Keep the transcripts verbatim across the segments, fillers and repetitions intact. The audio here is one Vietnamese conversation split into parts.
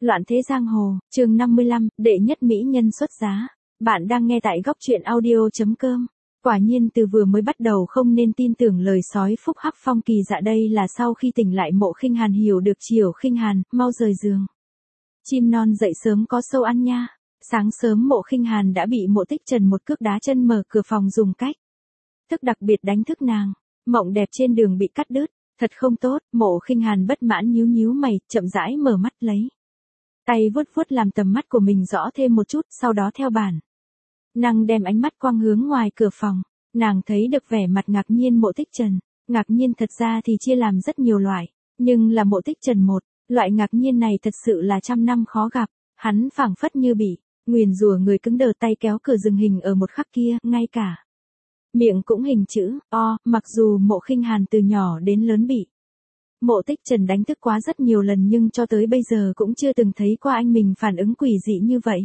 Loạn thế giang hồ, chương năm mươi lăm, đệ nhất mỹ nhân xuất giá. Bạn đang nghe tại góc truyện audio.com. Quả nhiên từ vừa mới bắt đầu không nên tin tưởng lời sói phúc hắc Phong Kỳ Dạ, đây là sau khi tỉnh lại Mộ Khinh Hàn hiểu được chiều Khinh Hàn, mau rời giường. Chim non dậy sớm có sâu ăn nha. Sáng sớm Mộ Khinh Hàn đã bị Mộ Tích Trần một cước đá chân mở cửa phòng dùng cách thức đặc biệt đánh thức nàng. Mộng đẹp trên đường bị cắt đứt, thật không tốt. Mộ Khinh Hàn bất mãn nhíu nhíu mày, chậm rãi mở mắt lấy tay vuốt vuốt làm tầm mắt của mình rõ thêm một chút, sau đó theo bản năng đem ánh mắt quang hướng ngoài cửa phòng. Nàng thấy được vẻ mặt ngạc nhiên Mộ Tích Trần. Ngạc nhiên thật ra thì chia làm rất nhiều loại, nhưng là Mộ Tích Trần một, loại ngạc nhiên này thật sự là trăm năm khó gặp. Hắn phảng phất như bị nguyền rủa người cứng đờ, tay kéo cửa dừng hình ở một khắc kia, ngay cả miệng cũng hình chữ O. Mặc dù Mộ Khinh Hàn từ nhỏ đến lớn bị Mộ Tích Trần đánh thức quá rất nhiều lần, nhưng cho tới bây giờ cũng chưa từng thấy qua anh mình phản ứng quỷ dị như vậy.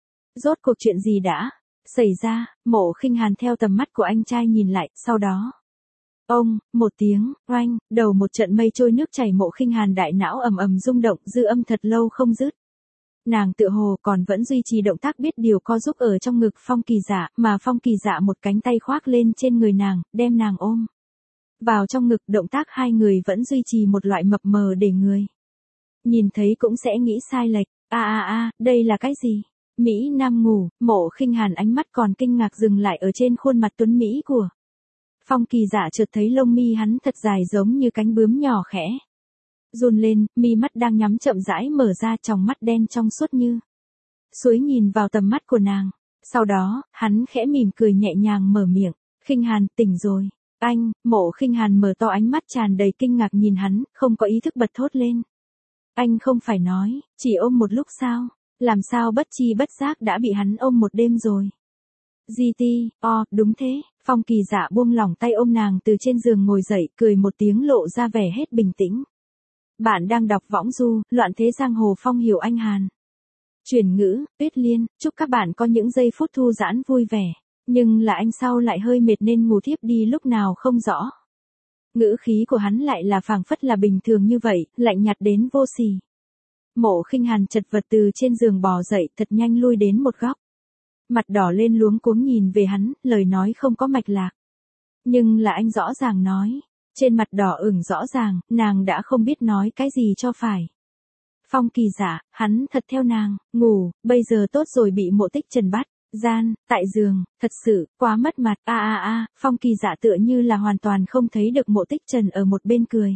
Rốt cuộc chuyện gì đã xảy ra? Mộ Khinh Hàn theo tầm mắt của anh trai nhìn lại, sau đó ông, một tiếng, oanh, đầu một trận mây trôi nước chảy. Mộ Khinh Hàn đại não ầm ầm rung động, dư âm thật lâu không dứt. Nàng tựa hồ còn vẫn duy trì động tác biết điều co giúp ở trong ngực Phong Kỳ Dạ, mà Phong Kỳ Dạ một cánh tay khoác lên trên người nàng, đem nàng ôm vào trong ngực. Động tác hai người vẫn duy trì một loại mập mờ để người nhìn thấy cũng sẽ nghĩ sai lệch. A a a, đây là cái gì? Mỹ Nam ngủ. Mộ Khinh Hàn ánh mắt còn kinh ngạc dừng lại ở trên khuôn mặt tuấn mỹ của Phong Kỳ Dạ, chợt thấy lông mi hắn thật dài giống như cánh bướm nhỏ khẽ run lên, mi mắt đang nhắm chậm rãi mở ra, tròng mắt đen trong suốt như suối nhìn vào tầm mắt của nàng. Sau đó, hắn khẽ mỉm cười nhẹ nhàng mở miệng, Khinh Hàn, tỉnh rồi. Anh. Mộ Khinh Hàn mở to ánh mắt tràn đầy kinh ngạc nhìn hắn, không có ý thức bật thốt lên. Anh không phải nói, chỉ ôm một lúc sao? Làm sao bất chi bất giác đã bị hắn ôm một đêm rồi? giê tê, o, đúng thế. Phong Kỳ Dạ buông lỏng tay ôm nàng từ trên giường ngồi dậy, cười một tiếng lộ ra vẻ hết bình tĩnh. Bạn đang đọc võng du, loạn thế giang hồ, Phong hiểu anh Hàn. Chuyển ngữ, Tuyết Liên, chúc các bạn có những giây phút thư giãn vui vẻ. Nhưng là anh sau lại hơi mệt nên ngủ thiếp đi lúc nào không rõ. Ngữ khí của hắn lại là phảng phất là bình thường như vậy, lạnh nhạt đến vô sỉ. Mộ Khinh Hàn chật vật từ trên giường bò dậy, thật nhanh lui đến một góc. Mặt đỏ lên luống cuống nhìn về hắn, lời nói không có mạch lạc. Nhưng là anh rõ ràng nói. Trên mặt đỏ ửng rõ ràng, nàng đã không biết nói cái gì cho phải. Phong Kỳ Dạ, hắn thật theo nàng, ngủ, bây giờ tốt rồi bị Mộ Tích Trần bắt gian, tại giường, thật sự, quá mất mặt. A a a, Phong Kỳ Dạ tựa như là hoàn toàn không thấy được Mộ Tích Trần ở một bên cười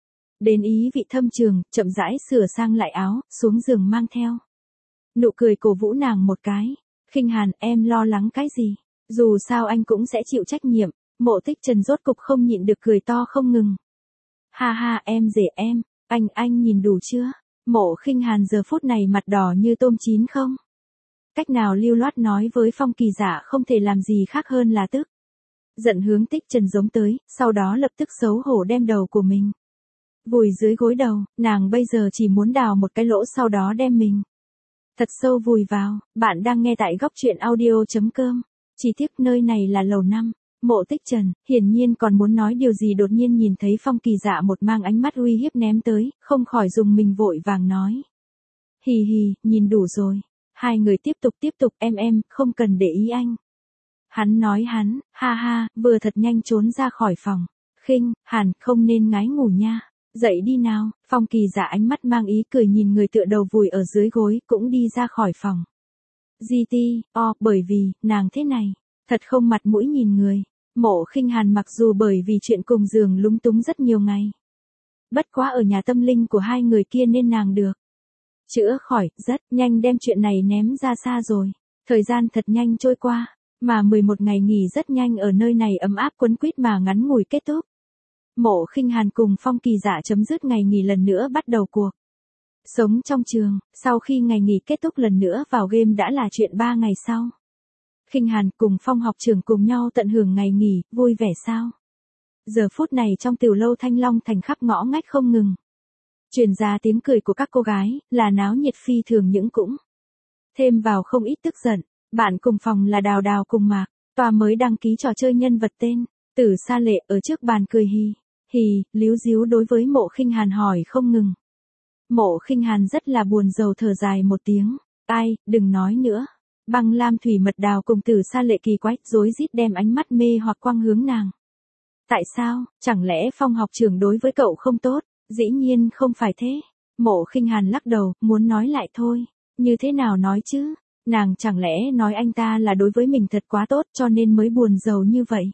đến ý vị thâm trường, chậm rãi sửa sang lại áo, xuống giường mang theo nụ cười cổ vũ nàng một cái. Khinh Hàn, em lo lắng cái gì? Dù sao anh cũng sẽ chịu trách nhiệm. Mộ Tích Trần rốt cục không nhịn được cười to không ngừng. Ha ha, em rể em, anh anh nhìn đủ chưa? Mộ Khinh Hàn giờ phút này mặt đỏ như tôm chín không cách nào lưu loát nói với Phong Kỳ Dạ không thể làm gì khác hơn là tức giận hướng Tích Trần giống tới, sau đó lập tức xấu hổ đem đầu của mình vùi dưới gối đầu. Nàng bây giờ chỉ muốn đào một cái lỗ, sau đó đem mình thật sâu vùi vào. Bạn đang nghe tại góc truyện audio.com. Chỉ tiếc nơi này là lầu năm. Mộ Tích Trần, hiển nhiên còn muốn nói điều gì, đột nhiên nhìn thấy Phong Kỳ Dạ một mang ánh mắt uy hiếp ném tới, không khỏi dùng mình vội vàng nói. Hì hì, nhìn đủ rồi. Hai người tiếp tục tiếp tục, em em, không cần để ý anh. Hắn nói hắn, ha ha, vừa thật nhanh trốn ra khỏi phòng. Khinh Hàn, không nên ngái ngủ nha. Dậy đi nào. Phong Kỳ Dạ ánh mắt mang ý cười nhìn người tựa đầu vùi ở dưới gối, cũng đi ra khỏi phòng. giê tê, o, bởi vì, nàng thế này, thật không mặt mũi nhìn người. Mộ Khinh Hàn mặc dù bởi vì chuyện cùng giường lúng túng rất nhiều ngày. Bất quá ở nhà tâm linh của hai người kia nên nàng được chữa khỏi, rất nhanh đem chuyện này ném ra xa rồi. Thời gian thật nhanh trôi qua, mà mười một ngày nghỉ rất nhanh ở nơi này ấm áp quấn quýt mà ngắn ngủi kết thúc. Mộ Khinh Hàn cùng Phong Kỳ Dạ chấm dứt ngày nghỉ lần nữa bắt đầu cuộc sống trong trường. Sau khi ngày nghỉ kết thúc lần nữa vào game đã là chuyện ba ngày sau. Khinh Hàn cùng Phong học trưởng cùng nhau tận hưởng ngày nghỉ, vui vẻ sao? Giờ phút này trong tiểu lâu Thanh Long Thành khắp ngõ ngách không ngừng truyền ra tiếng cười của các cô gái, là náo nhiệt phi thường, những cũng thêm vào không ít tức giận. Bạn cùng phòng là Đào Đào cùng Mạc Tòa mới đăng ký trò chơi nhân vật tên Tử Sa Lệ, ở trước bàn cười hì hì líu díu đối với Mộ Khinh Hàn hỏi không ngừng. Mộ Khinh Hàn rất là buồn rầu thở dài một tiếng. Ai, đừng nói nữa. Băng Lam Thủy Mật Đào cùng Tử Sa Lệ kỳ quái, rối rít đem ánh mắt mê hoặc quang hướng nàng. Tại sao, chẳng lẽ Phong học trưởng đối với cậu không tốt? Dĩ nhiên không phải thế. Mộ Khinh Hàn lắc đầu, muốn nói lại thôi. Như thế nào nói chứ? Nàng chẳng lẽ nói anh ta là đối với mình thật quá tốt cho nên mới buồn rầu như vậy?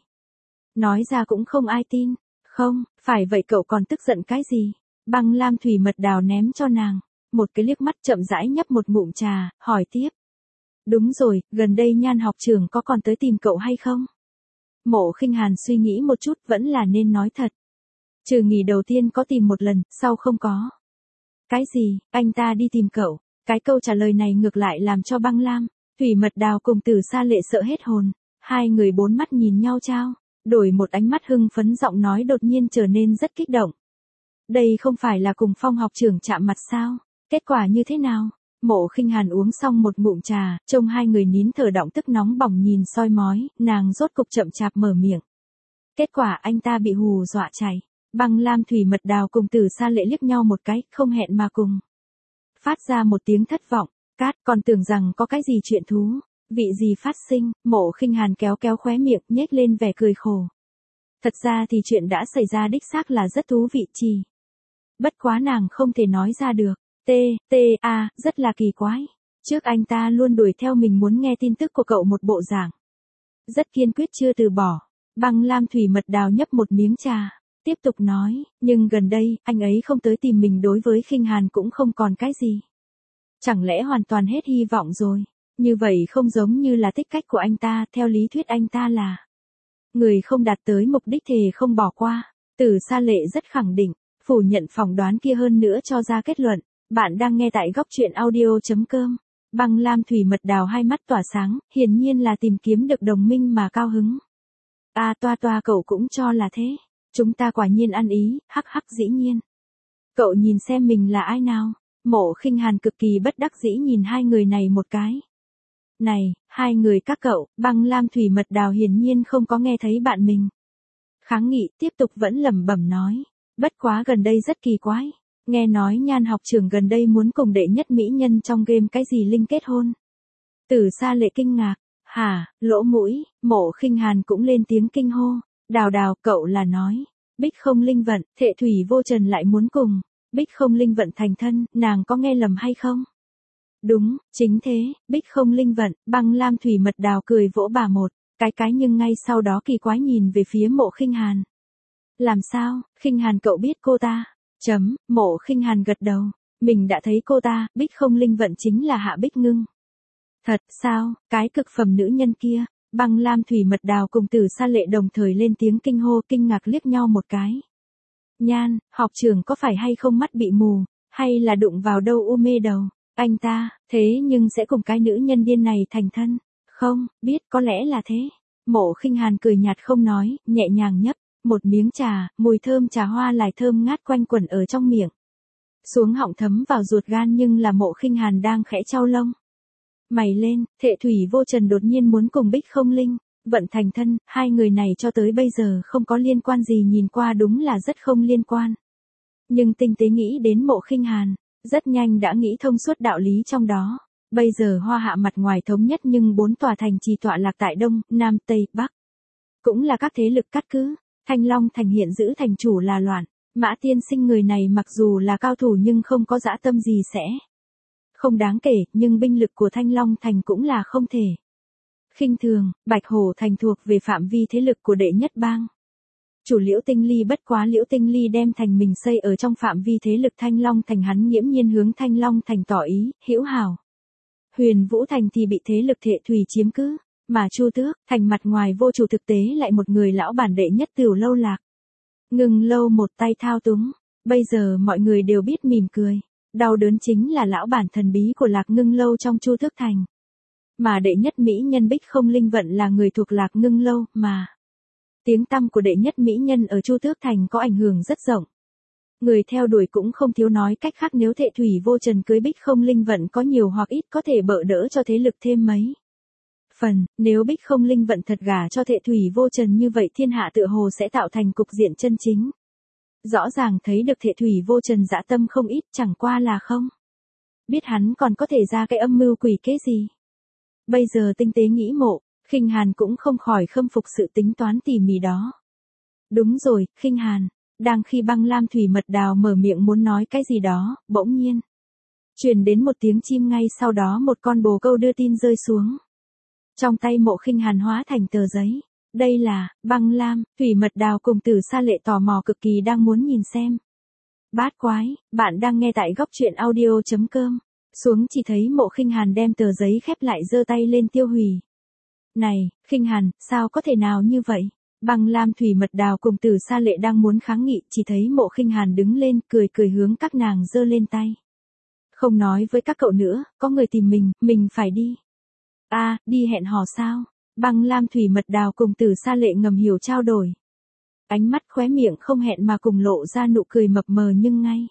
Nói ra cũng không ai tin. Không, phải vậy cậu còn tức giận cái gì? Băng Lam Thủy Mật Đào ném cho nàng. Một cái liếc mắt chậm rãi nhấp một ngụm trà, hỏi tiếp. Đúng rồi, gần đây Nhan học trưởng có còn tới tìm cậu hay không? Mộ Khinh Hàn suy nghĩ một chút vẫn là nên nói thật. Trừ nghỉ đầu tiên có tìm một lần, sau không có. Cái gì, anh ta đi tìm cậu? Cái câu trả lời này ngược lại làm cho Băng Lam, Thủy Mật Đào cùng Tử Sa Lệ sợ hết hồn. Hai người bốn mắt nhìn nhau trao, đổi một ánh mắt hưng phấn, giọng nói đột nhiên trở nên rất kích động. Đây không phải là cùng Phong học trưởng chạm mặt sao? Kết quả như thế nào? Mộ Khinh Hàn uống xong một ngụm trà, trông hai người nín thở động tức nóng bỏng nhìn soi mói, nàng rốt cục chậm chạp mở miệng. Kết quả anh ta bị hù dọa chạy. Băng Lam Thủy Mật Đào cùng Tử Sa Lệ liếc nhau một cái, không hẹn mà cùng phát ra một tiếng thất vọng. Cát, còn tưởng rằng có cái gì chuyện thú vị gì phát sinh. Mộ Khinh Hàn kéo kéo khóe miệng, nhếch lên vẻ cười khổ. Thật ra thì chuyện đã xảy ra đích xác là rất thú vị chi. Bất quá nàng không thể nói ra được. T, T, A, rất là kỳ quái. Trước anh ta luôn đuổi theo mình muốn nghe tin tức của cậu một bộ dạng. Rất kiên quyết chưa từ bỏ. Băng Lam Thủy Mật Đào nhấp một miếng trà. Tiếp tục nói, nhưng gần đây, anh ấy không tới tìm mình, đối với Khinh Hàn cũng không còn cái gì. Chẳng lẽ hoàn toàn hết hy vọng rồi? Như vậy không giống như là tích cách của anh ta, theo lý thuyết anh ta là người không đạt tới mục đích thề không bỏ qua. Tử Sa Lệ rất khẳng định, phủ nhận phỏng đoán kia hơn nữa cho ra kết luận. Bạn đang nghe tại góc truyện audio chấm com. Băng Lam Thủy Mật Đào hai mắt tỏa sáng, hiển nhiên là tìm kiếm được đồng minh mà cao hứng. À toa toa cậu cũng cho là thế. Chúng ta quả nhiên ăn ý, hắc hắc dĩ nhiên. Cậu nhìn xem mình là ai nào? Mộ Khinh Hàn cực kỳ bất đắc dĩ nhìn hai người này một cái. Này, hai người các cậu, Băng Lam Thủy Mật Đào hiển nhiên không có nghe thấy bạn mình kháng nghị, tiếp tục vẫn lẩm bẩm nói. Bất quá gần đây rất kỳ quái. Nghe nói Nhan học trưởng gần đây muốn cùng đệ nhất mỹ nhân trong game cái gì Linh kết hôn. Tử Sa Lệ kinh ngạc. Hả, lỗ mũi. Mộ Khinh Hàn cũng lên tiếng kinh hô. Đào đào, cậu là nói, Bích Không Linh Vận, Thệ Thủy Vô Trần lại muốn cùng Bích Không Linh Vận thành thân, nàng có nghe lầm hay không? Đúng, chính thế, Bích Không Linh Vận. Băng Lam Thủy Mật Đào cười vỗ bà một cái cái, nhưng ngay sau đó kỳ quái nhìn về phía Mộ Khinh Hàn. Làm sao, Khinh Hàn cậu biết cô ta? Chấm, Mộ Khinh Hàn gật đầu. Mình đã thấy cô ta, Bích Không Linh Vận chính là Hạ Bích Ngưng. Thật sao, cái cực phẩm nữ nhân kia. Băng Lam Thủy Mật Đào cùng Tử Sa Lệ đồng thời lên tiếng kinh hô, kinh ngạc liếc nhau một cái. Nhan, học trưởng có phải hay không mắt bị mù, hay là đụng vào đâu u mê đầu? Anh ta, thế nhưng sẽ cùng cái nữ nhân điên này thành thân? Không, biết có lẽ là thế. Mộ Khinh Hàn cười nhạt không nói, nhẹ nhàng nhấp một miếng trà, mùi thơm trà hoa lại thơm ngát quanh quẩn ở trong miệng. Xuống họng thấm vào ruột gan, nhưng là Mộ Khinh Hàn đang khẽ chau lông mày lên. Thệ Thủy Vô Trần đột nhiên muốn cùng Bích Không Linh Vận thành thân, hai người này cho tới bây giờ không có liên quan gì, nhìn qua đúng là rất không liên quan. Nhưng tinh tế nghĩ đến Mộ Khinh Hàn, rất nhanh đã nghĩ thông suốt đạo lý trong đó. Bây giờ Hoa Hạ mặt ngoài thống nhất nhưng bốn tòa thành trì tọa lạc tại Đông, Nam, Tây, Bắc. Cũng là các thế lực cắt cứ. Thanh Long thành hiện giữ thành chủ là Loạn. Mã tiên sinh người này mặc dù là cao thủ nhưng không có dã tâm gì sẽ không đáng kể, nhưng binh lực của Thanh Long thành cũng là không thể khinh thường. Bạch Hổ thành thuộc về phạm vi thế lực của đệ nhất bang. Chủ Liễu Tinh Ly, bất quá Liễu Tinh Ly đem thành mình xây ở trong phạm vi thế lực Thanh Long thành, hắn nghiễm nhiên hướng Thanh Long thành tỏ ý hữu hảo. Huyền Vũ thành thì bị thế lực Thệ Thủy chiếm cứ, mà Chu Tước thành mặt ngoài vô chủ, thực tế lại một người lão bản đệ nhất Tiểu Lâu Lạc Ngưng Lâu một tay thao túng. Bây giờ mọi người đều biết mỉm cười. Đau đớn chính là lão bản thần bí của Lạc Ngưng Lâu trong Chu Tước thành. Mà đệ nhất mỹ nhân Bích Không Linh Vận là người thuộc Lạc Ngưng Lâu, mà tiếng tăm của đệ nhất mỹ nhân ở Chu Tước thành có ảnh hưởng rất rộng. Người theo đuổi cũng không thiếu, nói cách khác nếu Thệ Thủy Vô Trần cưới Bích Không Linh Vận có nhiều hoặc ít có thể bợ đỡ cho thế lực thêm mấy phần. Nếu Bích Không Linh Vận thật gả cho Thệ Thủy Vô Trần, như vậy thiên hạ tựa hồ sẽ tạo thành cục diện chân chính Rõ ràng thấy được Thệ Thủy Vô Trần dã tâm không ít, chẳng qua là không biết hắn còn có thể ra cái âm mưu quỷ kế gì. Bây giờ tinh tế nghĩ Mộ Khinh Hàn cũng không khỏi khâm phục sự tính toán tỉ mỉ đó. Đúng rồi, Khinh Hàn. Đang khi Băng Lam Thủy Mật Đào mở miệng muốn nói cái gì đó, bỗng nhiên truyền đến một tiếng chim, ngay sau đó một con bồ câu đưa tin rơi xuống. Trong tay Mộ Khinh Hàn hóa thành tờ giấy. Đây là Băng Lam Thủy Mật Đào cùng Tử Sa Lệ tò mò cực kỳ đang muốn nhìn xem. Bát quái, bạn đang nghe tại góc truyện audio chấm com. Xuống chỉ thấy Mộ Khinh Hàn đem tờ giấy khép lại, giơ tay lên tiêu hủy. Này, Khinh Hàn, sao có thể nào như vậy? Băng Lam Thủy Mật Đào cùng Tử Sa Lệ đang muốn kháng nghị, chỉ thấy Mộ Khinh Hàn đứng lên, cười cười hướng các nàng giơ lên tay. Không nói với các cậu nữa, có người tìm mình, mình phải đi. A, à, đi hẹn hò sao? Băng Lam Thủy Mật Đào cùng Tử Sa Lệ ngầm hiểu trao đổi. Ánh mắt khóe miệng không hẹn mà cùng lộ ra nụ cười mập mờ nhưng ngay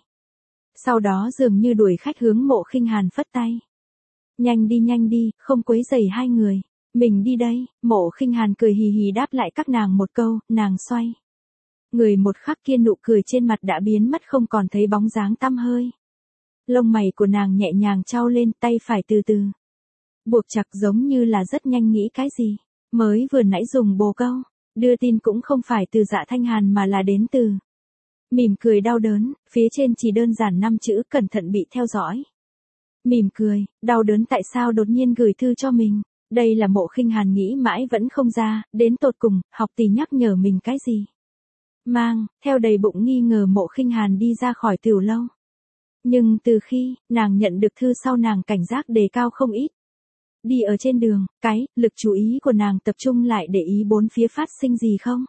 sau đó dường như đuổi khách hướng Mộ Khinh Hàn phất tay. Nhanh đi nhanh đi, không quấy rầy hai người. Mình đi đây. Mộ Khinh Hàn cười hì hì đáp lại các nàng một câu, nàng xoay người một khắc kia nụ cười trên mặt đã biến mất không còn thấy bóng dáng tăm hơi. Lông mày của nàng nhẹ nhàng chau lên, tay phải từ từ buộc chặt, giống như là rất nhanh nghĩ cái gì. Mới vừa nãy dùng bồ câu đưa tin cũng không phải từ Dạ Thanh Hàn mà là đến từ mỉm cười đau đớn, phía trên chỉ đơn giản năm chữ cẩn thận bị theo dõi. Mỉm cười, đau đớn tại sao đột nhiên gửi thư cho mình? Đây là Mộ Khinh Hàn nghĩ mãi vẫn không ra, đến tột cùng, học tỷ nhắc nhở mình cái gì? Mang theo đầy bụng nghi ngờ Mộ Khinh Hàn đi ra khỏi tiểu lâu. Nhưng từ khi nàng nhận được thư sau, nàng cảnh giác đề cao không ít. Đi ở trên đường, cái lực chú ý của nàng tập trung lại để ý bốn phía phát sinh gì không.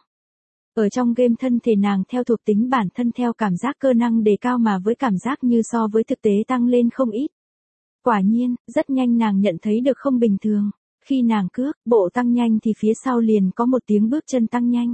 Ở trong game thân thể nàng theo thuộc tính bản thân theo cảm giác cơ năng đề cao mà với cảm giác như so với thực tế tăng lên không ít. Quả nhiên, rất nhanh nàng nhận thấy được không bình thường. Khi nàng cước bộ tăng nhanh thì phía sau liền có một tiếng bước chân tăng nhanh.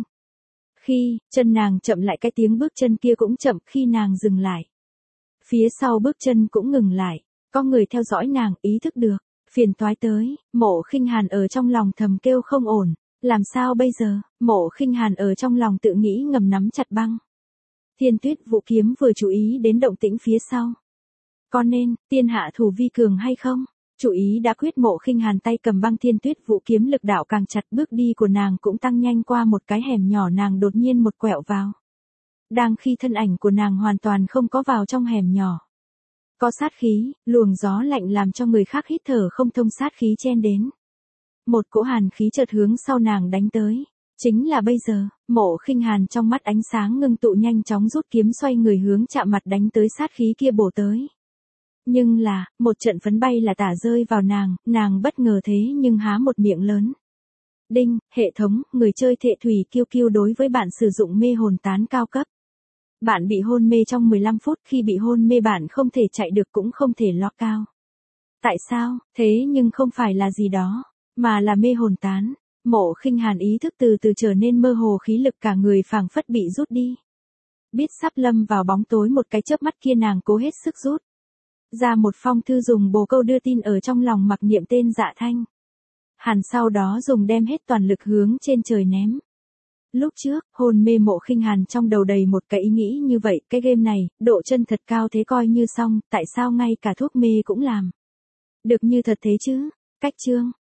Khi chân nàng chậm lại, cái tiếng bước chân kia cũng chậm. Khi nàng dừng lại, phía sau bước chân cũng ngừng lại. Có người theo dõi nàng, ý thức được phiền toái tới. Mộ Khinh Hàn ở trong lòng thầm kêu không ổn. Làm sao bây giờ? Mộ Khinh Hàn ở trong lòng tự nghĩ, ngầm nắm chặt băng Thiên Tuyết Vũ kiếm, vừa chú ý đến động tĩnh phía sau. Có nên tiên hạ thủ vi cường hay không? Chủ ý đã quyết, Mộ Khinh Hàn tay cầm băng Thiên Tuyết Vũ kiếm, lực đạo càng chặt, bước đi của nàng cũng tăng nhanh. Qua một cái hẻm nhỏ, nàng đột nhiên một quẹo vào. Đang khi thân ảnh của nàng hoàn toàn không có vào trong hẻm nhỏ, có sát khí, luồng gió lạnh làm cho người khác hít thở không thông, sát khí chen đến. Một cỗ hàn khí chợt hướng sau nàng đánh tới. Chính là bây giờ. Mộ Khinh Hàn trong mắt ánh sáng ngưng tụ, nhanh chóng rút kiếm, xoay người hướng chạm mặt đánh tới sát khí kia bổ tới. Nhưng là, một trận phấn bay là tả rơi vào nàng, nàng bất ngờ thế nhưng há một miệng lớn. Đinh, hệ thống, người chơi Thệ Thủy Kiêu Kiêu đối với bạn sử dụng mê hồn tán cao cấp. Bạn bị hôn mê trong mười lăm phút, khi bị hôn mê bạn không thể chạy được cũng không thể lọt cao. Tại sao? Thế nhưng không phải là gì đó, mà là mê hồn tán. Mộ Khinh Hàn ý thức từ từ trở nên mơ hồ, khí lực cả người phảng phất bị rút đi. Biết sắp lâm vào bóng tối, một cái chớp mắt kia nàng cố hết sức rút ra một phong thư dùng bồ câu đưa tin ở trong lòng, mặc niệm tên Dạ Thanh Hàn, sau đó dùng đem hết toàn lực hướng trên trời ném. Lúc trước, hôn mê Mộ Khinh Hàn trong đầu đầy một cái ý nghĩ như vậy, cái game này, độ chân thật cao thế coi như xong, tại sao ngay cả thuốc mê cũng làm được như thật thế chứ? Cách chương